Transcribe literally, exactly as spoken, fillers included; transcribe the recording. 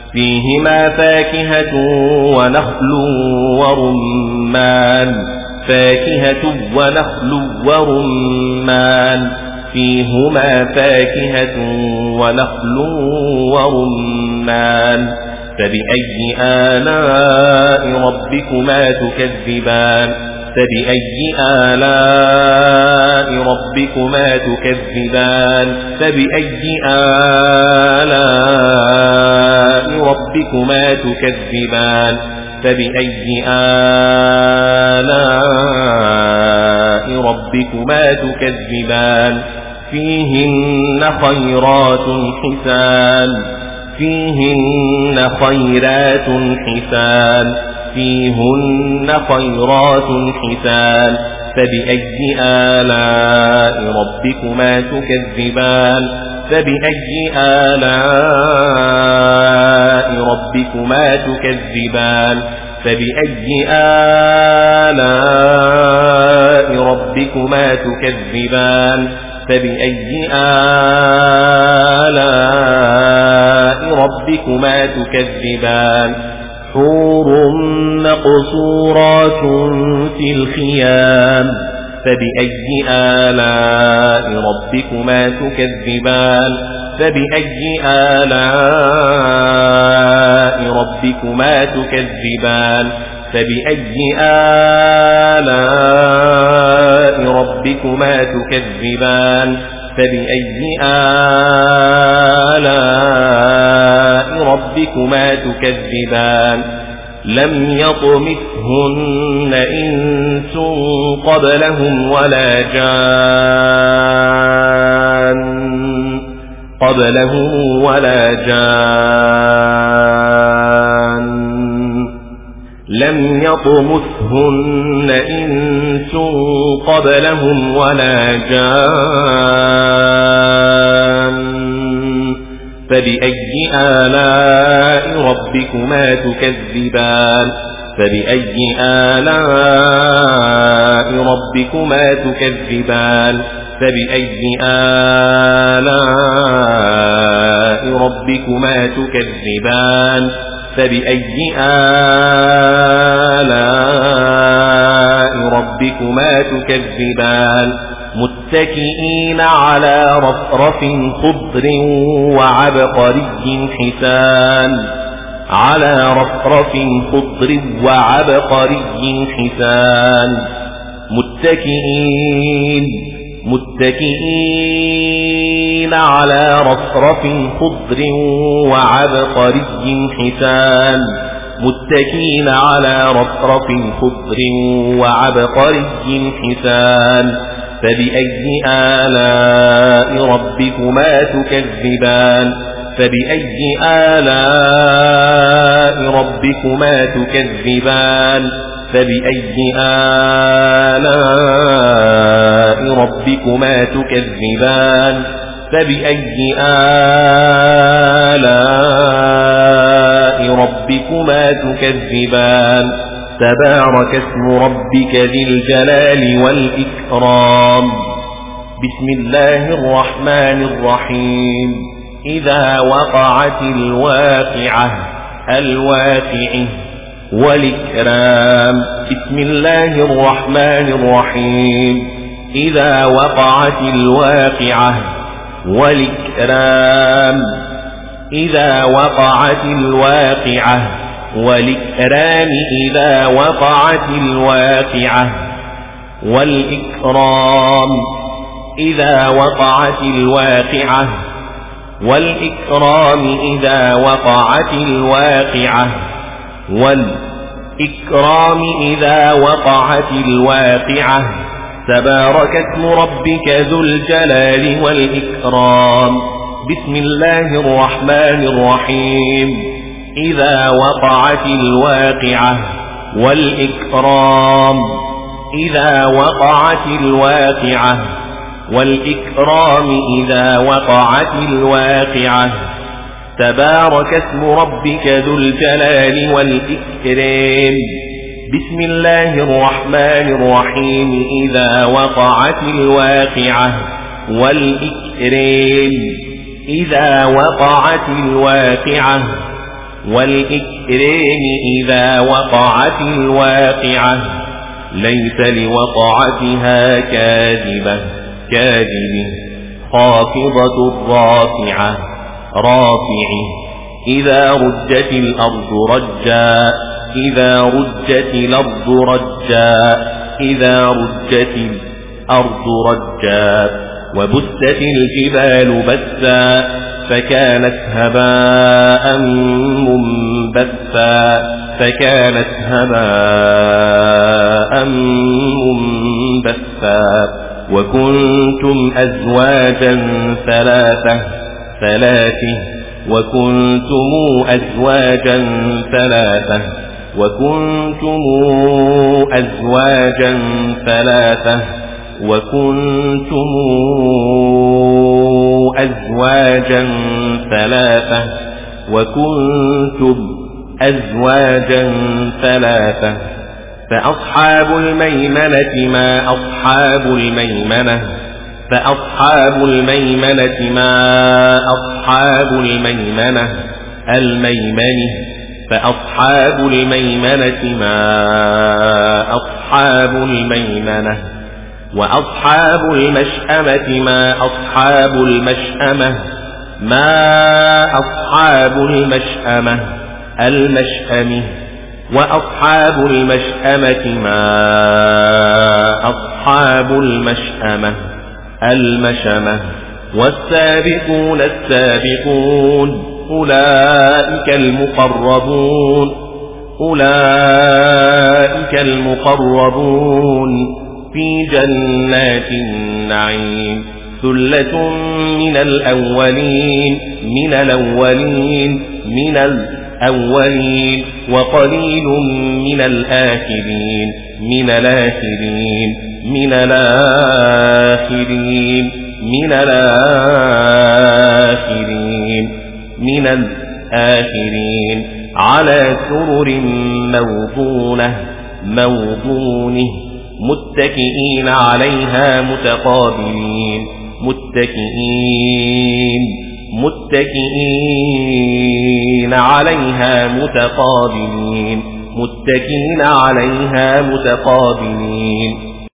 فيهما فاكهة ونخل ورمان فاكهة ونخل ورمان فيهما فاكهة ونخل ورمان فبأي آلاء ربكما تكذبان فبأي آلاء ربكما تكذبان فبأي آلاء ربكما تكذبان فبأي آلاء ربكما تكذبان فيهن خيرات حسان فيهن خيرات حسان فيهن خيرات حسان فبأي آلاء ربكما تكذبان فبأي آلاء ربكما تكذبان فبأي آلاء ربكما تكذبان فبأي آلاء ربكما تكذبان حور مقصورات في الخيام فبأي آلاء ربكما تكذبان فبأي آلاء ربكما تكذبان فبأي آلاء ربكما تكذبان فبأي آلاء ربكما تكذبان لم يطمثهن إنس قبلهم ولا جان قبلهم ولا جان لم يطمثهن إنس قبلهم ولا جان فبأي آلاء ربكما تكذبان فبأي آلاء ربكما تكذبان فبأي آلاء ربكما تكذبان فبأي آلاء ربكما تكذبان متكئين على رفرف خضر وعبقري حسان على رفرف خضر وعبقري حسان متكئين متكئين على رفرف خضر وعبقري حسان متكئين على رفرف خضر وعبقري حسان فبأي آلاء ربكما تكذبان فبأي آلاء ربكما تكذبان فبأي آلاء ربكما تكذبان فبأي آلاء ربكما تكذبان تبارك اسم ربك ذي الجلال والإكرام بسم الله الرحمن الرحيم إذا وقعت الواقعة الواقعة والإكرام بسم الله الرحمن الرحيم إذا وقعت الواقعة والإكرام إذا وقعت الواقعة والإكرام إذا وقعت الواقعة والإكرام إذا وقعت الواقعة والإكرام إذا وقعت الواقعة والإكرام إذا وقعت الواقعة تبارك اسم ربك ذو الجلال والإكرام بسم الله الرحمن الرحيم إذا وقعت الواقعة والإكرام إذا وقعت الواقعة والإكرام إذا وقعت الواقعة تبارك اسم ربك ذو الجلال والإكرام بسم الله الرحمن الرحيم إذا وقعت الواقعة والإكرام إذا وقعت الواقعة والإكرام إذا وقعت الواقعة ليس لوقعتها كاذبة كاذبة خافضة رافعة رافعة إذا رجت الأرض رجا إذا رجت الأرض رجا إذا رجت الأرض رجا وبست الجبال بسا فكانت هباء منبثا فكانت هباء منبثا وكنتم أزواجا ثلاثة ثلاثة وكنتم أزواجا ثلاثة وكنتم أزواجا ثلاثة وكنتم أزواجا ثلاثة وكنتم أزواجا ثلاثة فأصحاب الميمنة ما أصحاب الميمنة فأصحاب الميمنة ما أصحاب الميمنة الميمنة فأصحاب الميمنة ما أصحاب الميمنة وأصحاب المشأمة ما أصحاب المشأمة ما أصحاب المشأمة المشأمة وأصحاب المشأمة ما أصحاب المشأمة المشأمة والسابقون السابقون أولئك المقربون أولئك المقربون في جنات النعيم ثلة من الأولين من الأولين من الأولين وقليل من الآخرين من الآخرين من الآخرين من الآخرين من الآخرين على سرر موضونة موضونه متكئين عليها متقابلين متكئين متكئين عليها متقابلين متكئين عليها متقابلين